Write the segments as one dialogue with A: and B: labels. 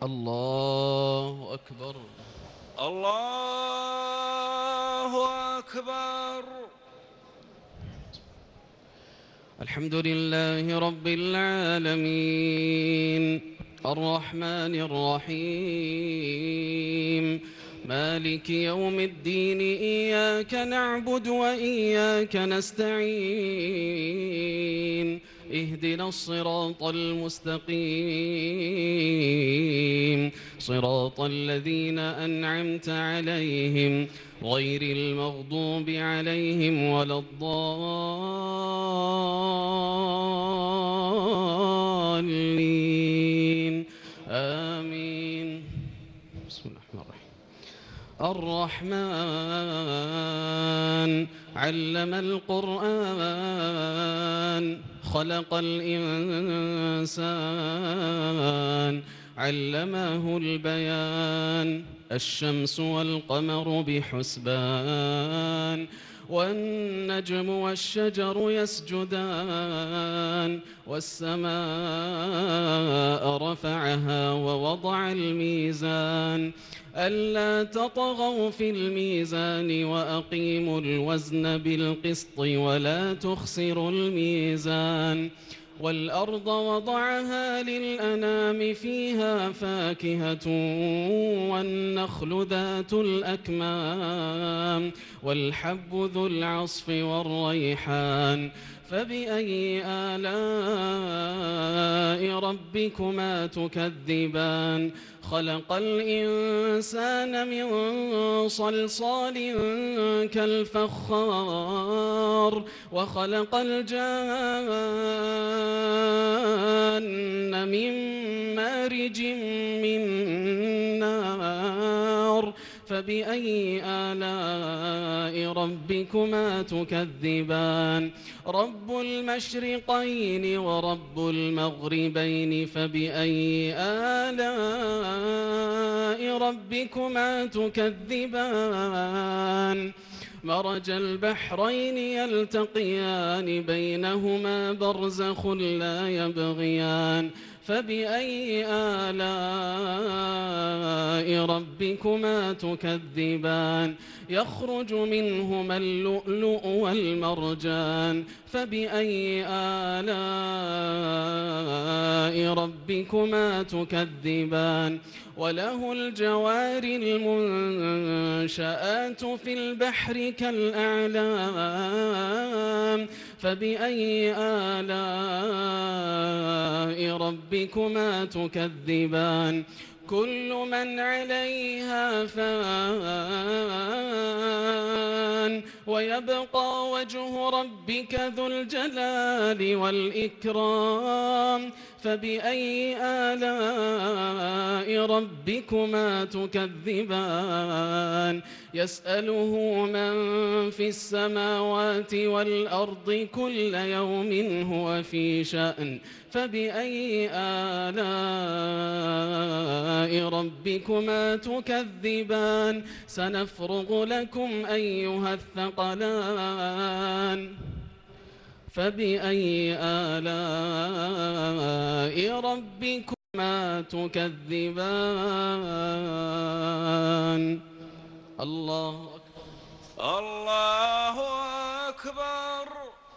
A: الله أكبر.
B: الله أكبر.
A: الحمد لله رب العالمين الرحمن الرحيم مالك يوم الدين إياك نعبد وإياك نستعين اهدنا الصراط المستقيم صراط الذين أنعمت عليهم غير المغضوب عليهم ولا الضالين آمين. بسم الله الرحمن الرحيم. الرحمن علم القرآن خلق الإنسان علمه البيان الشمس والقمر بحسبان والنجم والشجر يسجدان والسماء رفعها ووضع الميزان ألا تطغوا في الميزان وأقيموا الوزن بالقسط ولا تخسروا الميزان والأرض وضعها للأنام فيها فاكهة والنخل ذات الأكمام والحب ذو العصف والريحان فبأي آلاء ربكما تكذبان خلق الإنسان من صلصال كالفخار وخلق الجان من مارج من نار فبأي آلاء ربكما تكذبان رب المشرقين ورب المغربين فبأي آلاء ربكما تكذبان مرج البحرين يلتقيان بينهما برزخ لا يبغيان فبأي آلاء ربكما تكذبان يخرج منهما اللؤلؤ والمرجان فبأي آلاء ربكما تكذبان وله الجوار المنشآت في البحر كالأعلام فبأي آلاء ربكما تكذبان كل من عليها فان ويبقى وجه ربك ذو الجلال والإكرام فبأي آلاء ربكما تكذبان يسأله من في السماوات والأرض كل يوم هو في شأن فبأي آلاء ربكما تكذبان سنفرغ لكم أيها الثقلان فبأي آلاء ربكما تكذبان الله أكبر.
B: الله أكبر.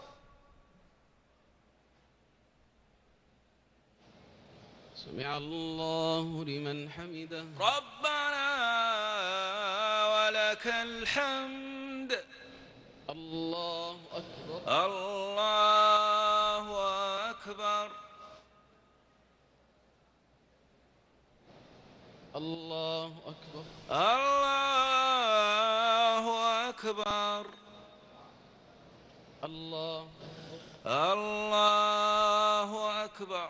A: سمع الله لمن حمده
B: ربنا ولك الحمد.
A: الله أكبر.
B: الله أكبر.
A: الله أكبر.
B: الله أكبر.
A: الله
B: الله أكبر.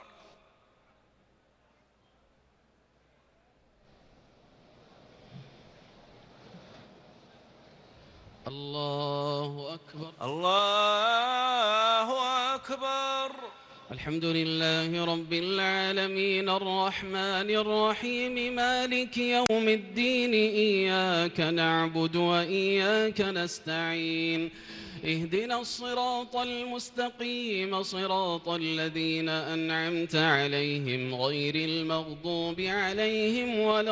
A: الله أكبر.
B: الله أكبر.
A: الحمد لله رب العالمين الرحمن الرحيم مالك يوم الدين إياك نعبد وإياك نستعين اهدنا الصراط المستقيم صراط الذين أنعمت عليهم غير المغضوب عليهم ولا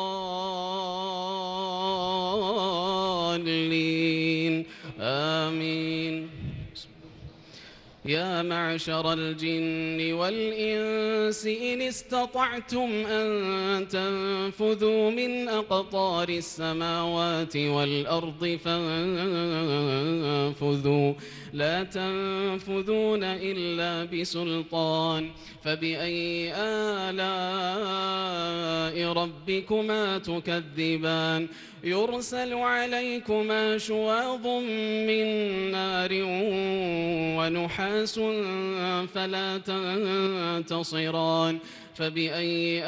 A: الضالين آمين. يا معشر الجن والإنس إن استطعتم أن تنفذوا من أقطار السماوات والأرض فانفذوا لا تنفذون إلا بسلطان فبأي آلاء ربكما تكذبان يرسل عليكما شواظ من نار ونحاس فلا تنتصران فبأي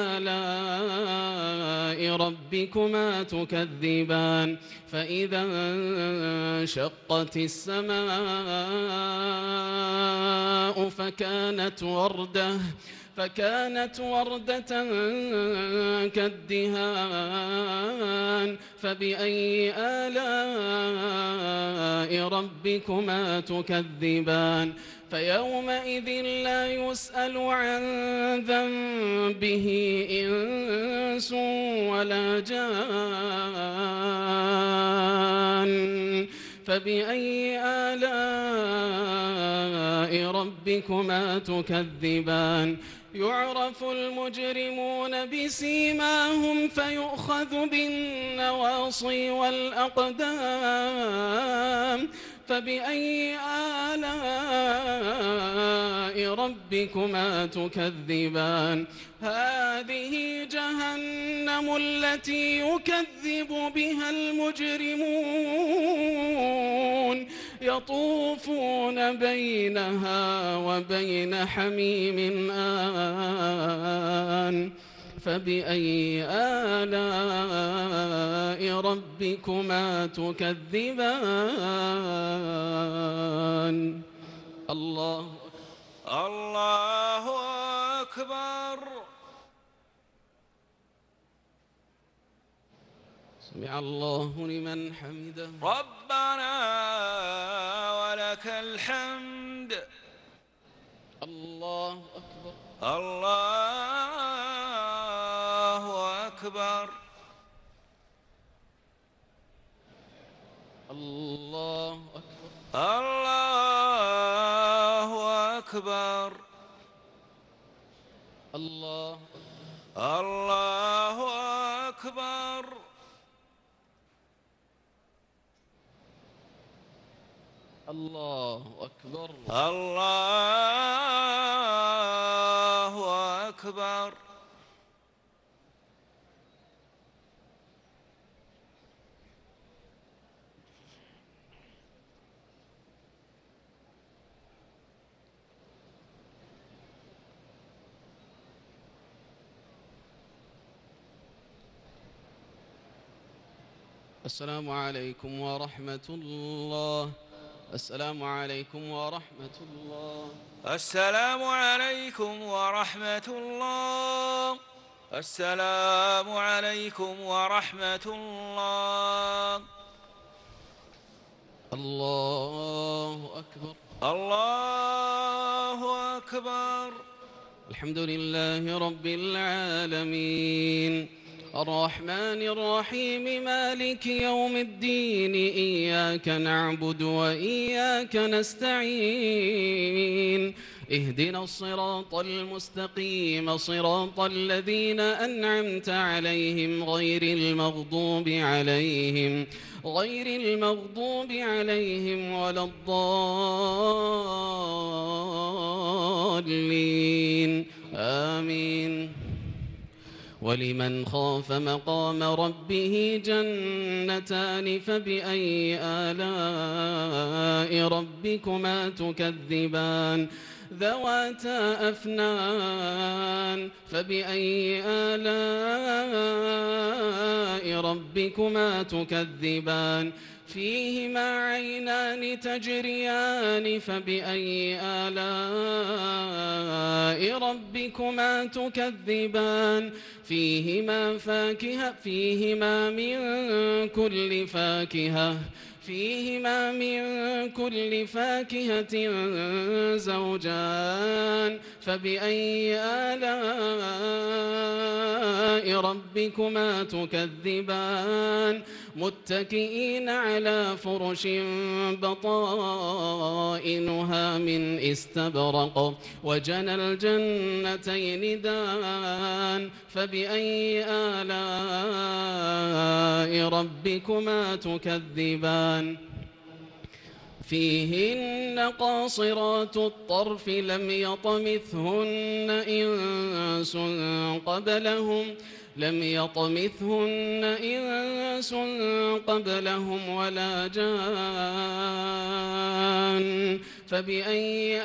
A: آلاء ربكما تكذبان فإذا انشقت السماء فكانت وردة كالدهان فبأي آلاء ربكما تكذبان فيومئذ لا يسأل عن ذنبه إنس ولا جان فبأي آلاء ربكما تكذبان يعرف المجرمون بسيماهم فيؤخذ بالنواصي والأقدام فبأي آلاء ربكما تكذبان هذه جهنم التي يكذب بها المجرمون يطوفون بينها وبين حميم آن فبأي آلاء ربكما تكذبان الله
B: أكبر
A: سمع الله لمن حمده
B: ربنا ولك الحمد
A: الله أكبر
B: الله أكبر
A: الله أكبر
B: الله أكبر
A: الله
B: أكبر
A: الله أكبر
B: الله أكبر
A: السلام عليكم ورحمة الله السلام عليكم ورحمة الله
B: السلام عليكم ورحمة الله السلام عليكم ورحمة الله
A: الله أكبر
B: الله أكبر
A: الحمد لله رب العالمين الرحمن الرحيم مالك يوم الدين إياك نعبد وإياك نستعين اهدنا الصراط المستقيم صراط الذين أنعمت عليهم غير المغضوب عليهم ولا الضالين آمين ولمن خاف مقام ربه جنتان فبأي آلاء ربكما تكذبان ذواتا أفنان فبأي آلاء ربكما تكذبان فيهما عينان تجريان فبأي آلاء ربكما تكذبان فيهما من كل فاكهة فيهما من كل فاكهة زوجان فبأي آلاء ربكما تكذبان متكئين على فرش بطائنها من استبرق وجنى الجنتين دان فبأي آلاء ربكما تكذبان فيهن قاصرات الطرف لم يطمثهن إنس قبلهم ولا جان فبأي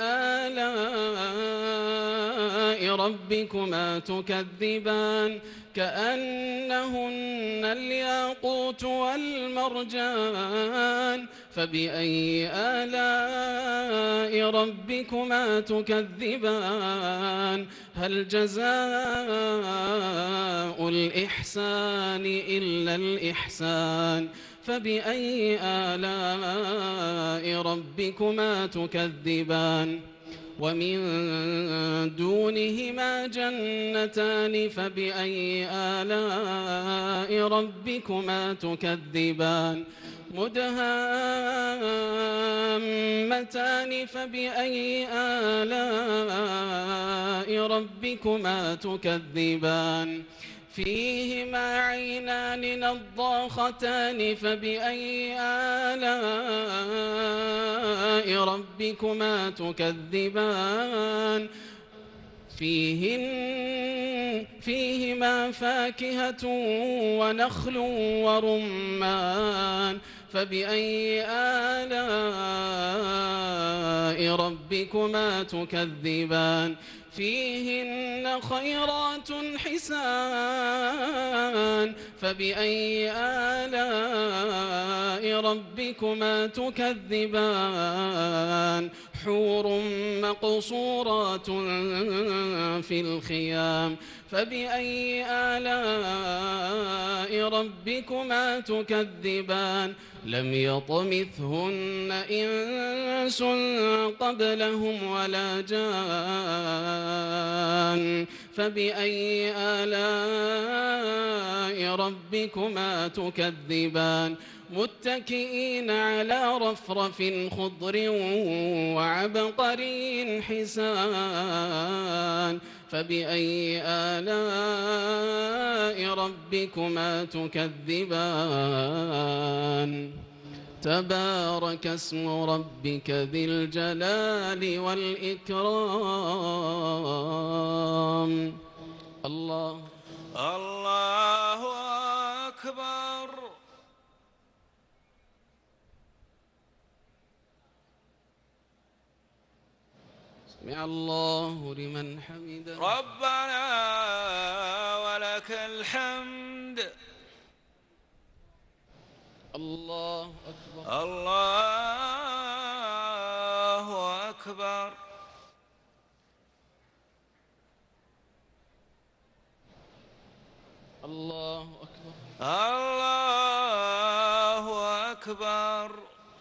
A: آلاء ربكما تكذبان كأنهن الياقوت والمرجان فبأي آلاء ربكما تكذبان هل جزاء الإحسان إلا الإحسان فبأي آلاء ربكما تكذبان ومن دونهما جنتان فبأي آلاء ربكما تكذبان مدهامتان فبأي آلاء ربكما تكذبان فيهما عينان نضاختان فبأي آلاء ربكما تكذبان فيهما فاكهة ونخل ورمان فبأي آلاء ربكما تكذبان فيهن خيرات حسان فبأي آلاء ربكما تكذبان حور مقصورات في الخيام فبأي آلاء ربكما تكذبان لم يطمثهن إنس قبلهم ولا جان فبأي آلاء ربكما تكذبان متكئين على رفرف خضر وعبقري حسان فبأي آلاء ربكما تكذبان تبارك اسم ربك ذي الجلال والإكرام الله
B: أكبر
A: سمع الله لمن حمده
B: ربنا ولك الحمد
A: الله أكبر
B: الله أكبر
A: الله أكبر
B: الله أكبر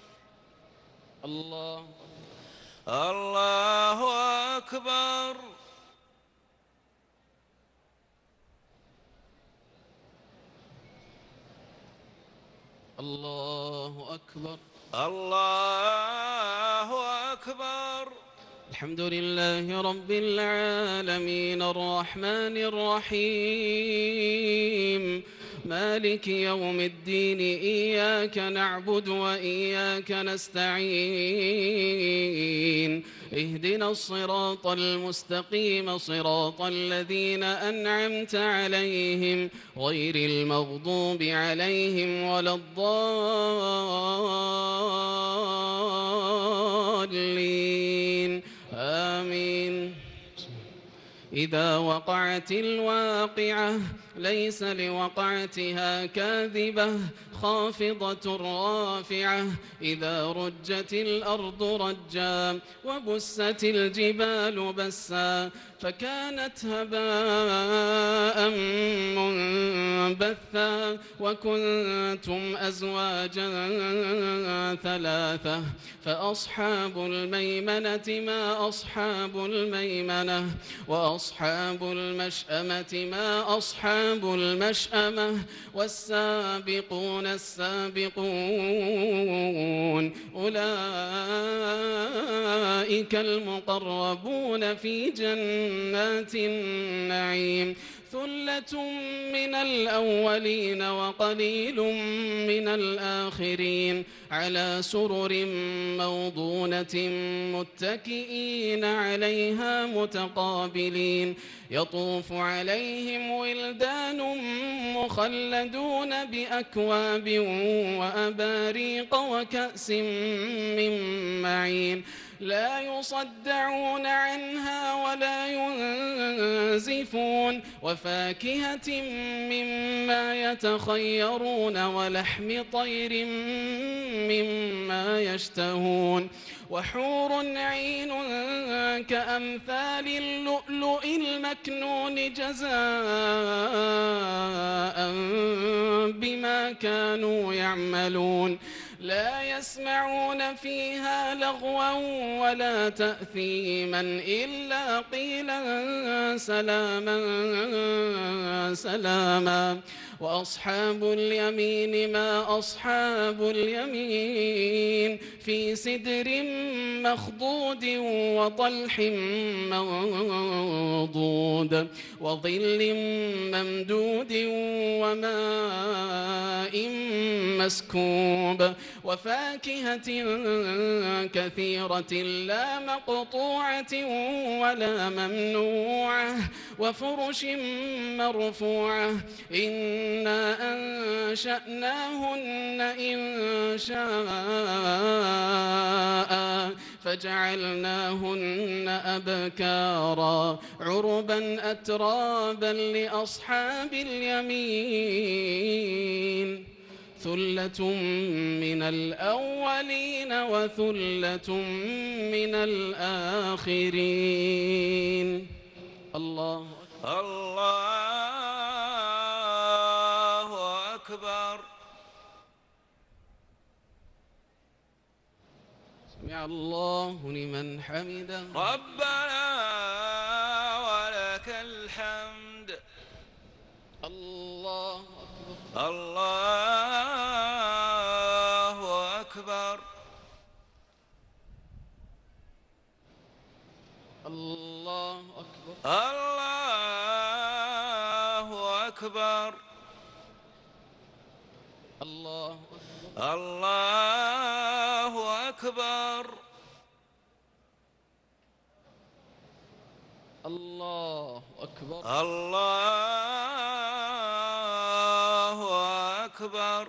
A: الله
B: أكبر
A: الله أكبر
B: الله أكبر
A: الحمد لله رب العالمين الرحمن الرحيم مالك يوم الدين إياك نعبد وإياك نستعين اهدنا الصراط المستقيم صراط الذين أنعمت عليهم غير المغضوب عليهم ولا الضالين آمين إذا وقعت الواقعة ليس لوقعتها كاذبة خافضة رافعة إذا رجت الأرض رجا وبست الجبال بسا فكانت هباء منبثا وكنتم أزواجا ثلاثة فأصحاب الميمنة ما أصحاب الميمنة وأصحاب المشأمة ما أصحاب المشأمة والسابقون السابقون أولئك المقربون في جنات النعيم ثلة من الأولين وقليل من الآخرين على سرر موضونة متكئين عليها متقابلين يطوف عليهم ولدان مخلدون بأكواب وأباريق وكأس من معين لا يصدعون عنها ولا ينزفون وفاكهة مما يتخيرون ولحم طير مما يشتهون وحور عين كأمثال اللؤلؤ المكنون جزاء بما كانوا يعملون لا يسمعون فيها لغوا ولا تأثيما إلا قيلا سلاما سلاما وأصحاب اليمين ما أصحاب اليمين في سدر مخضود وطلح منضود وظل ممدود وماء مسكوب وفاكهة كثيرة لا مقطوعة ولا ممنوعة وفرش مرفوعة إنا أنشأناهن إن شاء فجعلناهن أبكارا عربا أترابا لأصحاب اليمين ثلة من الأولين وثلة من الآخرين الله
B: أكبر.
A: سمع الله لمن حمده
B: ربنا ولك الحمد.
A: الله أكبر
B: الله أكبر.
A: الله أكبر
B: الله أكبر.
A: الله أكبر
B: الله أكبر.
A: الله أكبر
B: الله أكبر.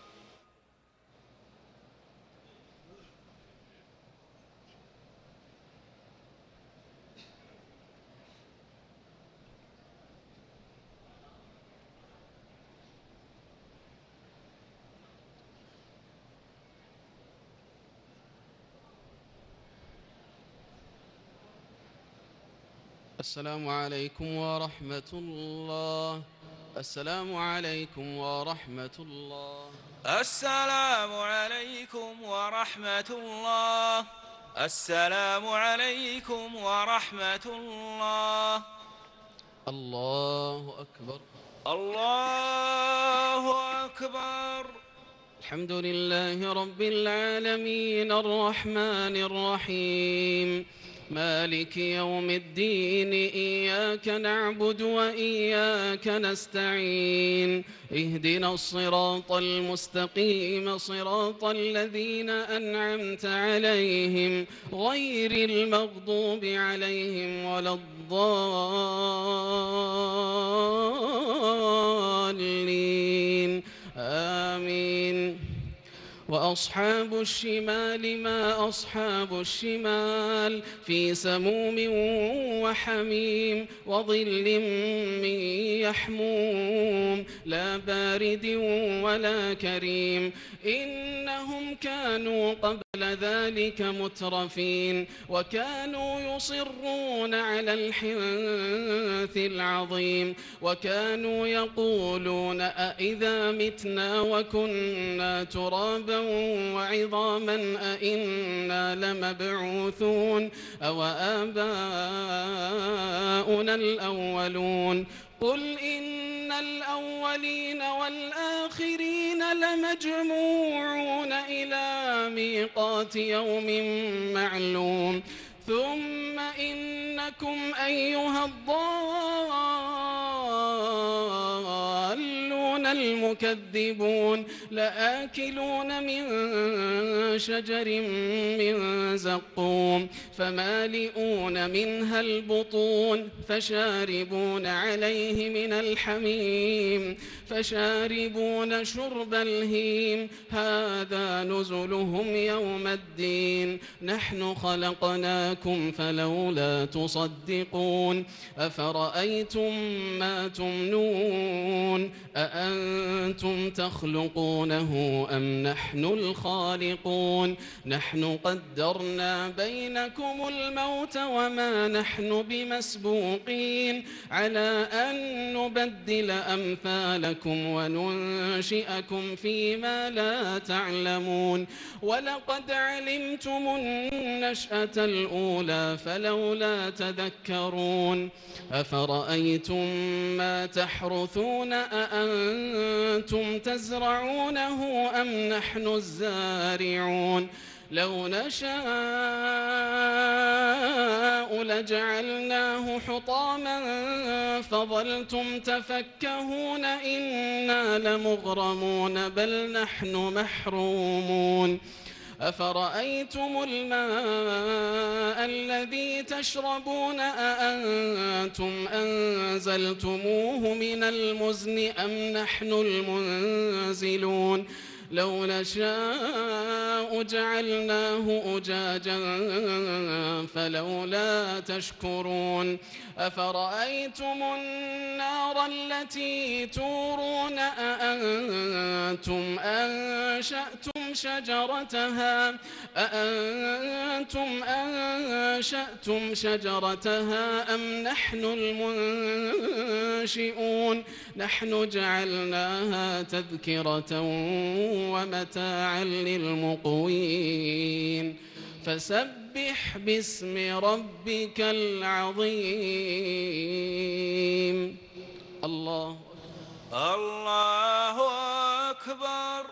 A: السلام عليكم ورحمة الله. السلام عليكم ورحمة الله.
B: السلام عليكم ورحمة الله. السلام عليكم ورحمة الله.
A: الله أكبر
B: الله أكبر.
A: الحمد لله رب العالمين الرحمن الرحيم مالك يوم الدين إياك نعبد وإياك نستعين اهدنا الصراط المستقيم صراط الذين أنعمت عليهم غير المغضوب عليهم ولا الضالين آمين. أصحاب الشمال ما أصحاب الشمال في سموم وحميم وظل من يحموم لا بارد ولا كريم إنهم كانوا قبل ذلك مترفين وكانوا يصرون على الحنث العظيم وكانوا يقولون أإذا متنا وكنا ترابا وعظاما أإنا لمبعوثون أو آباؤنا الأولون قل إن الأولين والآخرين لمجموعون إلى ميقات يوم معلوم ثم إنكم أيها الضالون المكذبون لآكلون من شجر من زقوم فمالئون منها البطون فشاربون عليه من الحميم فشاربون شرب الهيم هذا نزلهم يوم الدين نحن خلقناكم فلولا تصدقون أفرأيتم ما تمنون أأنتم تخلقونه أم نحن الخالقون نحن قدرنا بينكم الموت وما نحن بمسبوقين على أن نبدل أمثالكم وننشئكم فيما لا تعلمون ولقد علمتم النشأة الأولى فلولا تذكرون أفرأيتم ما تحرثون أأنتم تزرعونه أم نحن الزارعون لو نشاء لجعلناه حطاما فظلتم تفكهون إنا لمغرمون بل نحن محرومون أفرأيتم الماء الذي تشربون أأنتم أنزلتموه من المزن أم نحن المنزلون لو نشاء جعلناه أجاجا فلولا تشكرون أفرأيتم النار التي تورون أأنتم أنشأتم شجرتها أم نحن المنشئون نحن جعلناها تذكرة ومتاعا للمقوين فسبح باسم ربك العظيم الله
B: أكبر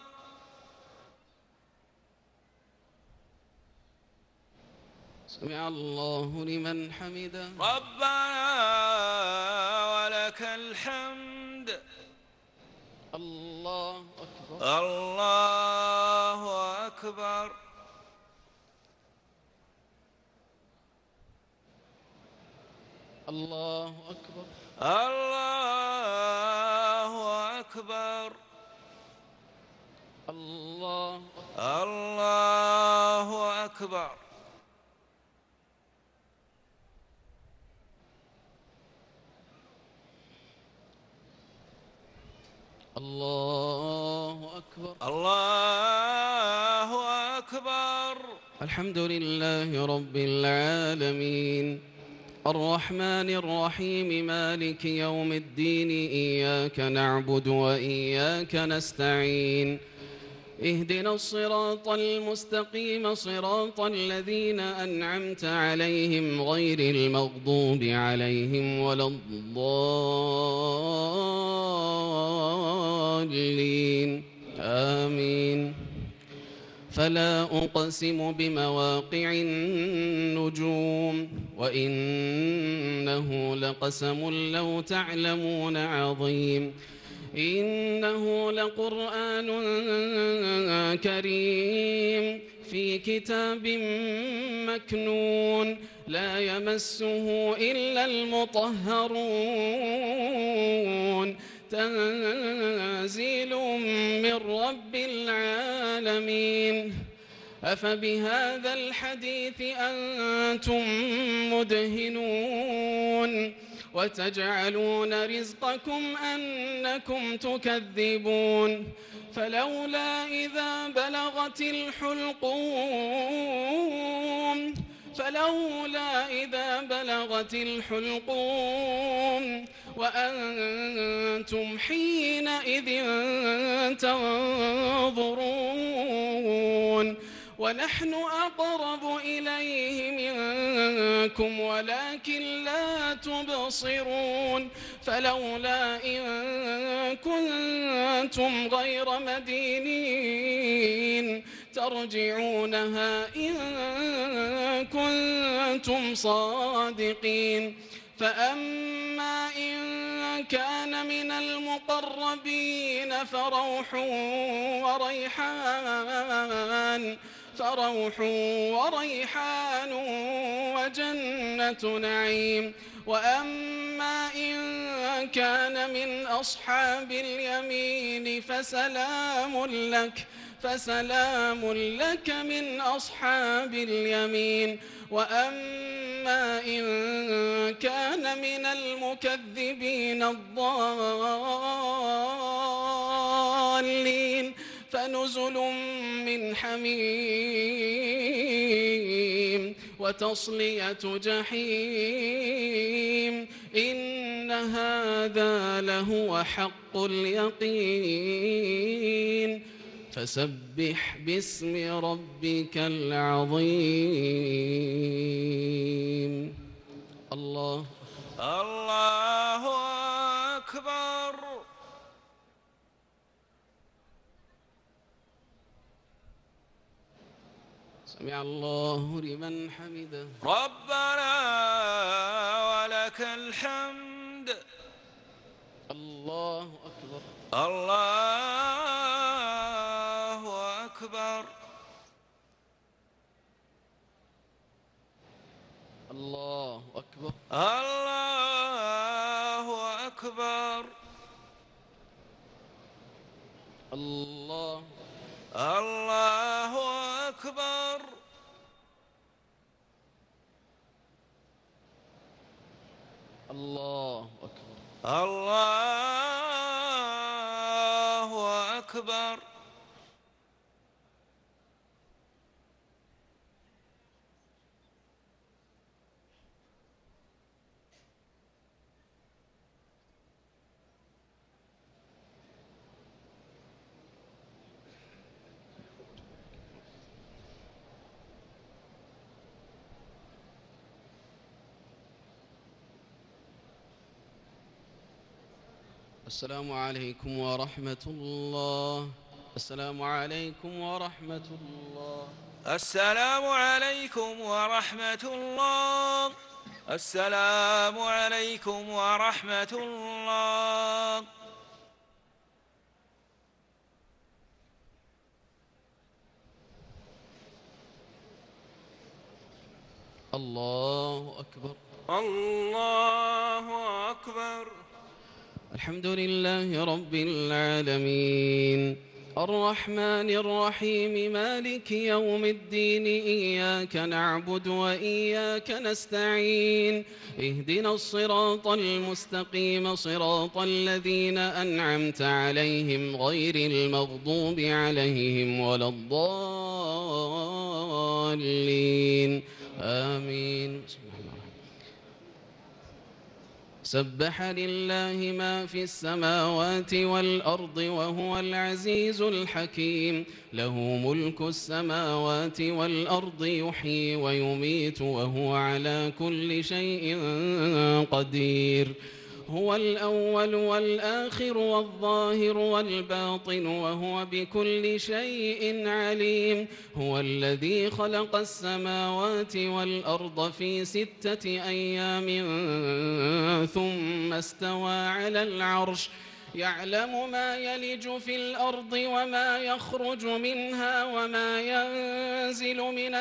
A: سمع الله لمن حمده
B: ربنا ولك الحمد
A: الله أكبر
B: الله أكبر
A: الله أكبر
B: الله أكبر
A: الله
B: أكبر
A: الله أكبر
B: الله أكبر
A: الحمد لله رب العالمين الرحمن الرحيم مالك يوم الدين إياك نعبد وإياك نستعين اهدنا الصراط المستقيم صراط الذين أنعمت عليهم غير المغضوب عليهم ولا الضالين آمين فلا أقسم بمواقع النجوم وإنه لقسم لو تعلمون عظيم إنه لقرآن كريم في كتاب مكنون لا يمسه إلا المطهرون تنزيل من رب العالمين. أفبهذا الحديث أنتم مدهنون وتجعلون رزقكم أنكم تكذبون فلولا إذا بلغت الحلقوم وأنتم حينئذ تنظرون ونحن أقرب إليه منكم ولكن لا تبصرون فلولا إن كنتم غير مدينين ترجعونها إن كنتم صادقين. فأما إن كان من المقربين فروح وريحان وجنة نعيم. وأما إن كان من أصحاب اليمين فسلام لك من أصحاب اليمين. وأما إن كان من المكذبين الضالين فنزل من حميم وتصلية جحيم. إن هذا لهو حق اليقين. فسبح باسم ربك العظيم. الله
B: أكبر.
A: سمع الله لمن حمده.
B: ربنا ولك الحمد.
A: الله أكبر.
B: الله أكبر.
A: الله أكبر.
B: الله أكبر.
A: الله
B: أكبر.
A: الله أكبر.
B: الله أكبر.
A: السلام عليكم ورحمة الله. السلام عليكم ورحمة الله.
B: السلام عليكم ورحمة الله. السلام عليكم ورحمة الله.
A: الله أكبر.
B: الله أكبر.
A: الحمد لله رب العالمين الرحمن الرحيم مالك يوم الدين إياك نعبد وإياك نستعين اهدنا الصراط المستقيم صراط الذين أنعمت عليهم غير المغضوب عليهم ولا الضالين آمين. سبح لله ما في السماوات والأرض وهو العزيز الحكيم له ملك السماوات والأرض يحيي ويميت وهو على كل شيء قدير هو الأول والآخر والظاهر والباطن وهو بكل شيء عليم هو الذي خلق السماوات والأرض في 6 أيام ثم استوى على العرش يعلم ما يلج في الأرض وما يخرج منها وما ينزل من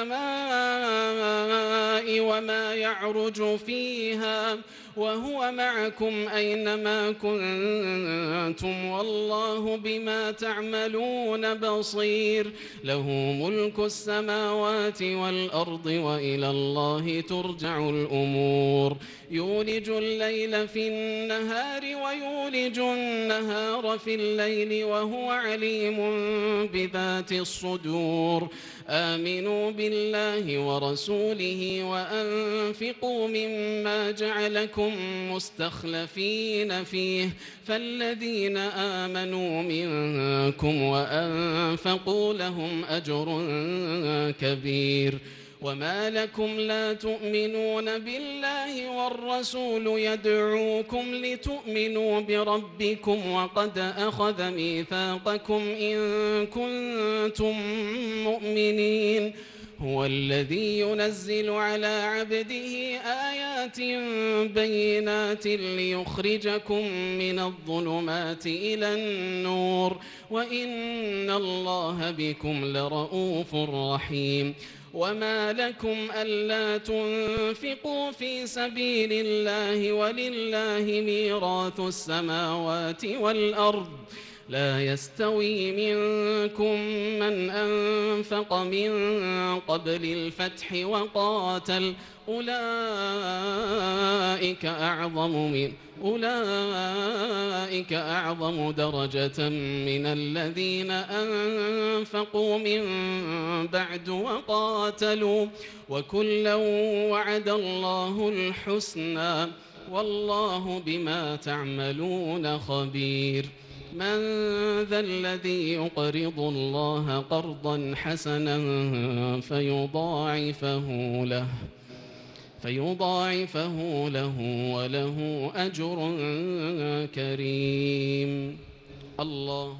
A: السماء وما يعرج فيها وهو معكم أينما كنتم والله بما تعملون بصير له ملك السماوات والأرض وإلى الله ترجع الأمور يولج الليل في النهار ويولج النهار في الليل وهو عليم بذات الصدور آمنوا بالله ورسوله وأنفقوا مما جعلكم مستخلفين فيه فالذين آمنوا منكم وأنفقوا لهم أجر كبير وما لكم لا تؤمنون بالله والرسول يدعوكم لتؤمنوا بربكم وقد أخذ ميثاقكم إن كنتم مؤمنين هو الذي ينزل على عبده آيات بينات ليخرجكم من الظلمات إلى النور وإن الله بكم لرؤوف رحيم وما لكم ألا تنفقوا في سبيل الله ولله ميراث السماوات والأرض لا يستوي منكم من أنفق من قبل الفتح وقاتل أولئك أعظم درجة من الذين أنفقوا من بعد وقاتلوا وكلا وعد الله الحسنى والله بما تعملون خبير من ذا الذي يقرض الله قرضا حسنا فيضاعفه له وله أجر كريم الله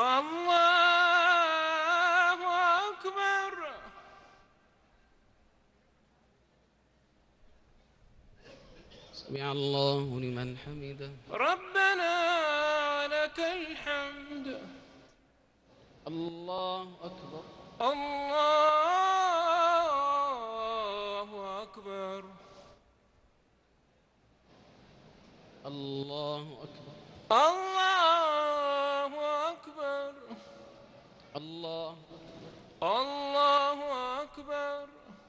B: أكبر
A: سمع الله لمن حمده
B: ربنا لك الحمد
A: الله أكبر
B: الله أكبر
A: الله أكبر
B: الله أكبر
A: الله
B: أكبر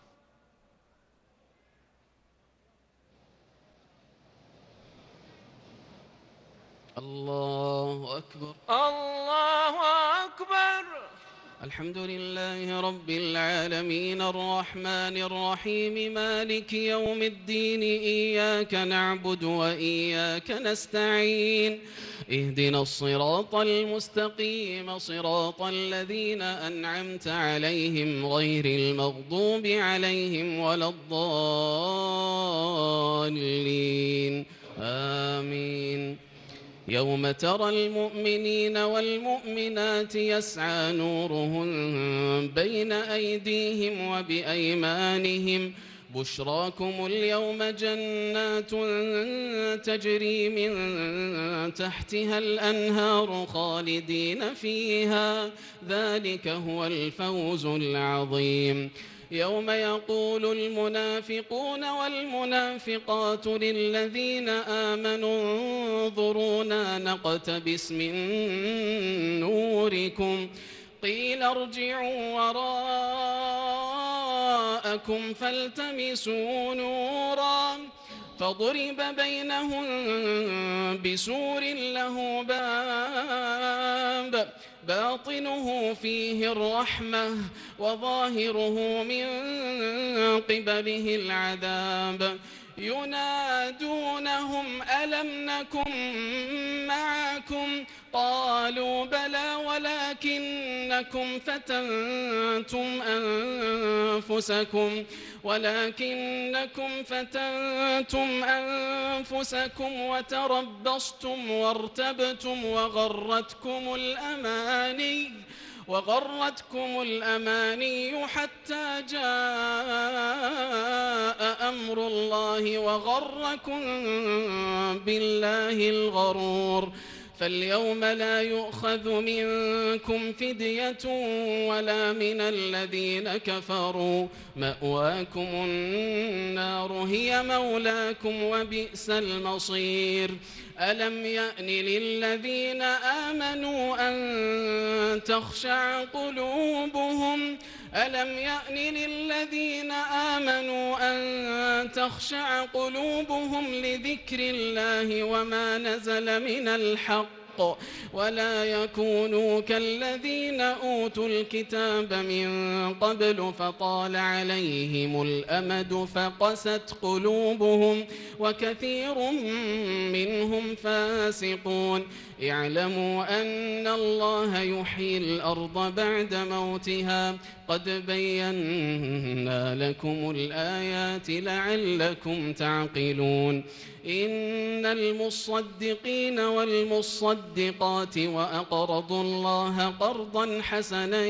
A: الله أكبر
B: الله أكبر
A: الحمد لله رب العالمين الرحمن الرحيم مالك يوم الدين إياك نعبد وإياك نستعين اهدنا الصراط المستقيم صراط الذين أنعمت عليهم غير المغضوب عليهم ولا الضالين آمين يوم ترى المؤمنين والمؤمنات يسعى نورهم بين أيديهم وبأيمانهم بشراكم اليوم جنات تجري من تحتها الأنهار خالدين فيها ذلك هو الفوز العظيم يوم يقول المنافقون والمنافقات للذين آمنوا انظرونا نقتبس من نوركم قيل ارجعوا وراءكم فالتمسوا نورا فضرب بينهم بسور له باب باطنه فيه الرحمة وظاهره من قبله العذاب ينادونهم ألم نكن معكم قالوا بلى ولكنكم فتنتم أنفسكم وتربصتم وارتبتم وغرتكم الأماني حتى جاء أمر الله وغركم بالله الغرور فاليوم لا يؤخذ منكم فدية ولا من الذين كفروا، مأواكم النار هي مولاكم وبئس المصير. ألم يأن للذين آمنوا أن تخشع قلوبهم لذكر الله وما نزل من الحق، ولا يكونوا كالذين أوتوا الكتاب من قبل فطال عليهم الأمد فقست قلوبهم وكثير منهم فاسقون. اعلموا أن الله يحيي الأرض بعد موتها، قد بينا لكم الآيات لعلكم تعقلون. إن المصدقين والمصدقات وأقرضوا الله قرضا حسنا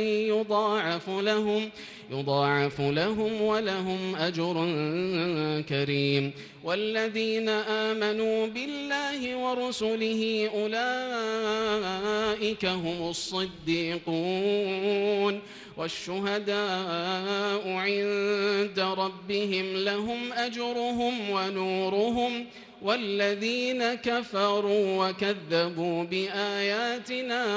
A: يضاعف لهم ولهم أجر كريم. والذين آمنوا بالله ورسله أولئك هم الصديقون والشهداء عند ربهم لهم أجرهم ونورهم. والذين كفروا وكذبوا بآياتنا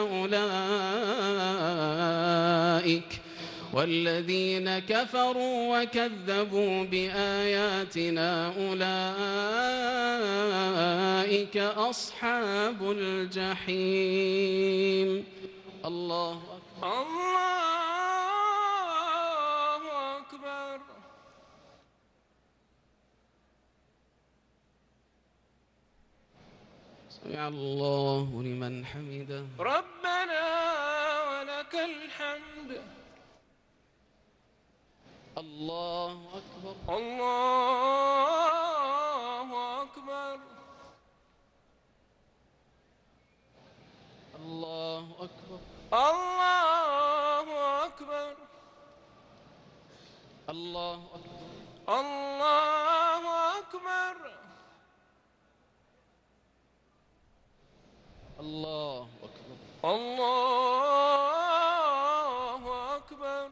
A: أولئك أصحاب الجحيم. الله أكبر.
B: الله أكبر.
A: سمع الله لمن حمده.
B: ربنا ولك الحمد.
A: الله أكبر.
B: الله أكبر.
A: الله أكبر.
B: الله أكبر.
A: الله أكبر.
B: الله أكبر.
A: الله أكبر.
B: الله أكبر.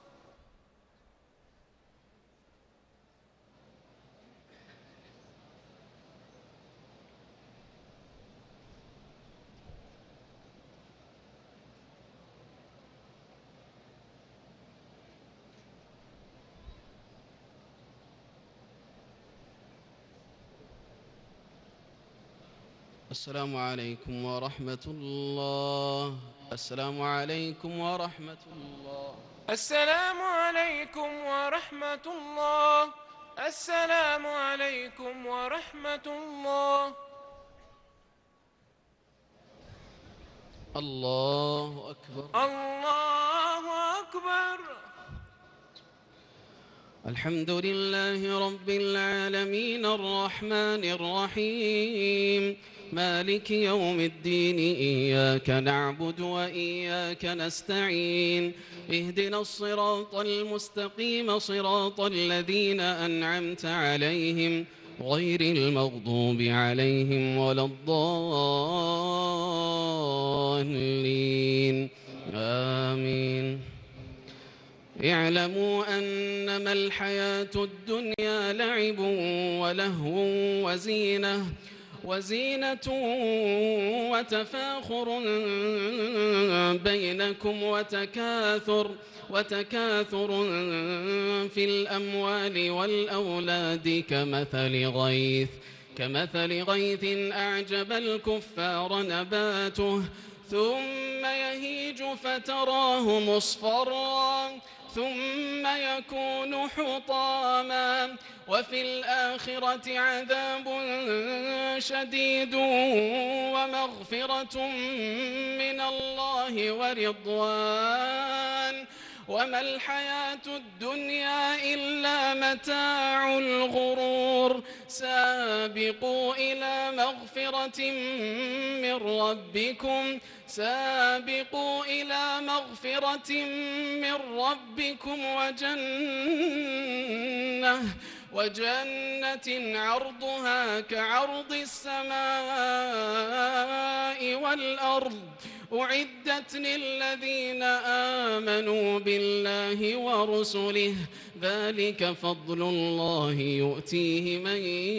A: السلام عليكم ورحمة الله. السلام عليكم ورحمة الله.
B: السلام عليكم ورحمة الله. السلام عليكم ورحمة الله.
A: الله أكبر.
B: الله أكبر.
A: الحمد لله رب العالمين الرحمن الرحيم مالك يوم الدين. إياك نعبد وإياك نستعين. اهدنا الصراط المستقيم صراط الذين أنعمت عليهم غير المغضوب عليهم ولا الضالين. آمين. اعلموا أنما الحياة الدنيا لعب ولهو وزينة وتفاخر بينكم وتكاثر في الأموال والأولاد كمثل غيث أعجب الكفار نباته ثم يهيج فتراه مصفرا ثم يكون حطاما وفي الآخرة عذاب شديد ومغفرة من الله ورضوان وما الحياة الدنيا إلا متاع الغرور. سابقوا إلى مغفرة من ربكم وجنة عرضها كعرض السماء والأرض أعدت للذين آمنوا بالله ورسله ذلك فضل الله يؤتيه من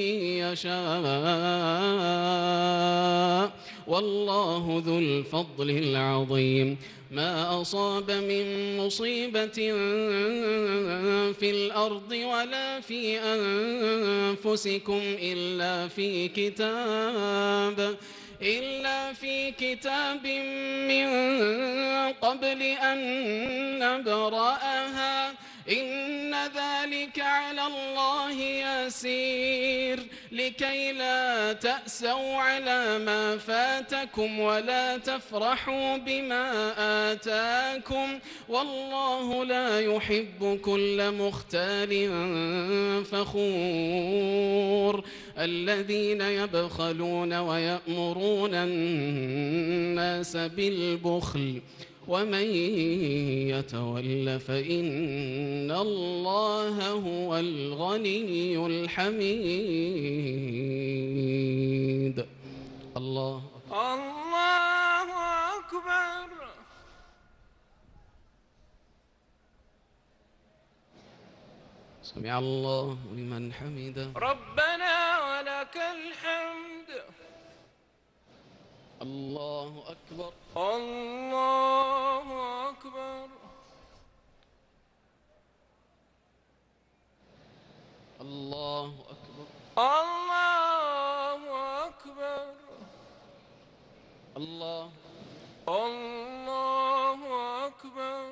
A: يشاء والله ذو الفضل العظيم ما أصاب من مصيبة في الأرض ولا في أنفسكم إلا في كتاب من قبل أن نبرأها إن ذلك على الله يسير لكي لا تأسوا على ما فاتكم ولا تفرحوا بما آتاكم والله لا يحب كل مختال فخور الذين يبخلون ويأمرون الناس بالبخل ومن يتول فإن الله هو الغني الحميد. الله
B: أكبر.
A: سمع الله لمن حمده.
B: ربنا ولك الحمد.
A: الله أكبر.
B: الله أكبر.
A: الله أكبر.
B: الله أكبر.
A: الله
B: أكبر.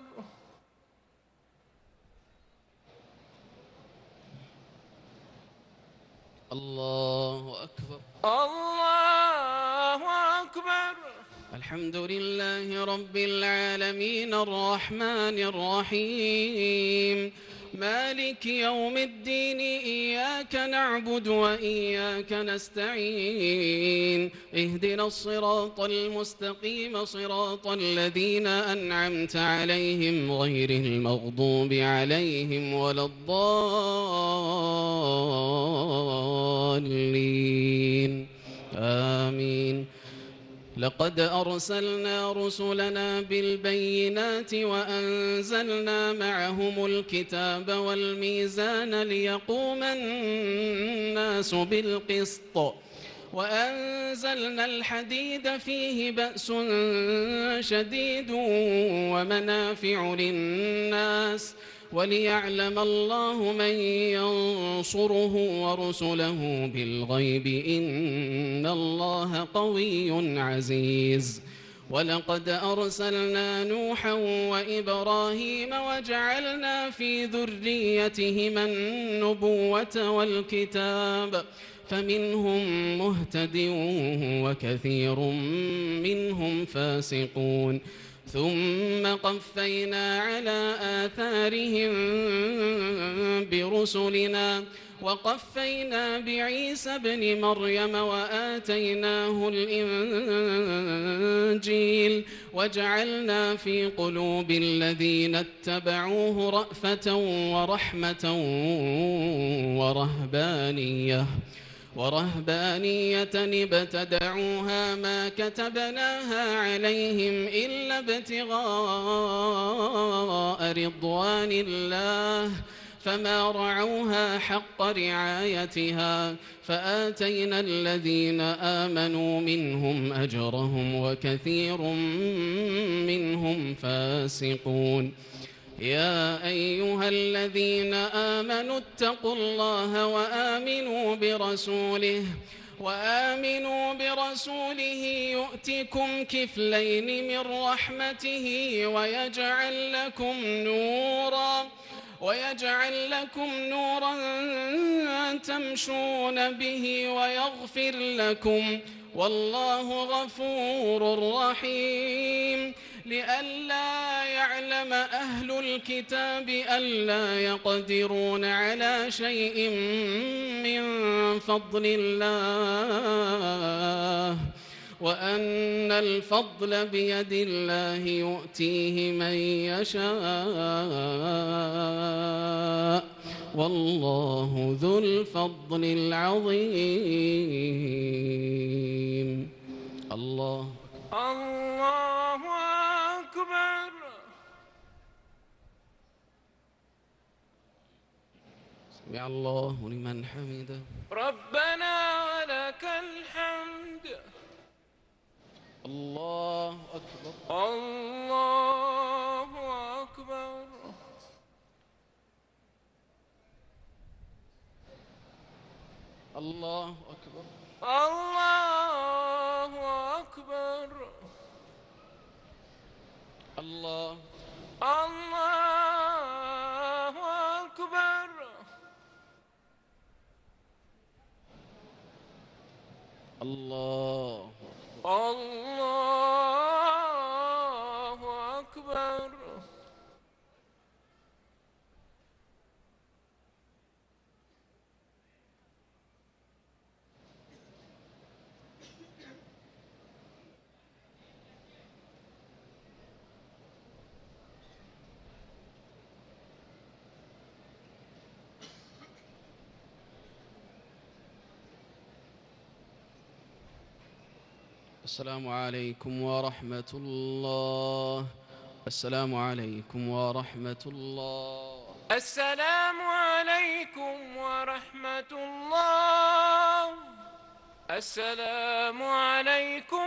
A: الله أكبر.
B: الله أكبر.
A: الحمد لله رب العالمين الرحمن الرحيم مالك يوم الدين إياك نعبد وإياك نستعين اهدنا الصراط المستقيم صراط الذين أنعمت عليهم غير المغضوب عليهم ولا الضالين آمين. لقد أرسلنا رسلنا بالبينات وأنزلنا معهم الكتاب والميزان ليقوم الناس بالقسط وأنزلنا الحديد فيه بأس شديد ومنافع للناس وليعلم الله من ينصره ورسله بالغيب إن الله قوي عزيز. ولقد أرسلنا نوحا وإبراهيم وجعلنا في ذريتهما النبوة والكتاب فمنهم مهتد وكثير منهم فاسقون ثم قفينا على آثارهم برسلنا وقفينا بعيسى ابن مريم وآتيناه الإنجيل وجعلنا في قلوب الذين اتبعوه رأفة ورحمة ورهبانية ابتدعوها ما كتبناها عليهم إلا ابتغاء رضوان الله فما رعوها حق رعايتها فآتينا الذين آمنوا منهم أجرهم وكثير منهم فاسقون. يا أيها الذين آمنوا اتقوا الله وآمنوا برسوله يؤتكم كفلين من رحمته ويجعل لكم نورا تمشون به ويغفر لكم والله غفور رحيم. لئلا يعلم أهل الكتاب ألا يقدرون على شيء من فضل الله وأن الفضل بيد الله يؤتيه من يشاء والله ذو الفضل العظيم. الله
B: الله أكبر.
A: سمع الله لمن حمده.
B: ربنا ولك الحمد.
A: الله أكبر.
B: الله أكبر.
A: الله أكبر.
B: الله أكبر.
A: الله
B: الله أكبر.
A: الله
B: الله أكبر.
A: السلام عليكم ورحمة الله. السلام عليكم ورحمة الله.
B: السلام عليكم ورحمة الله. السلام عليكم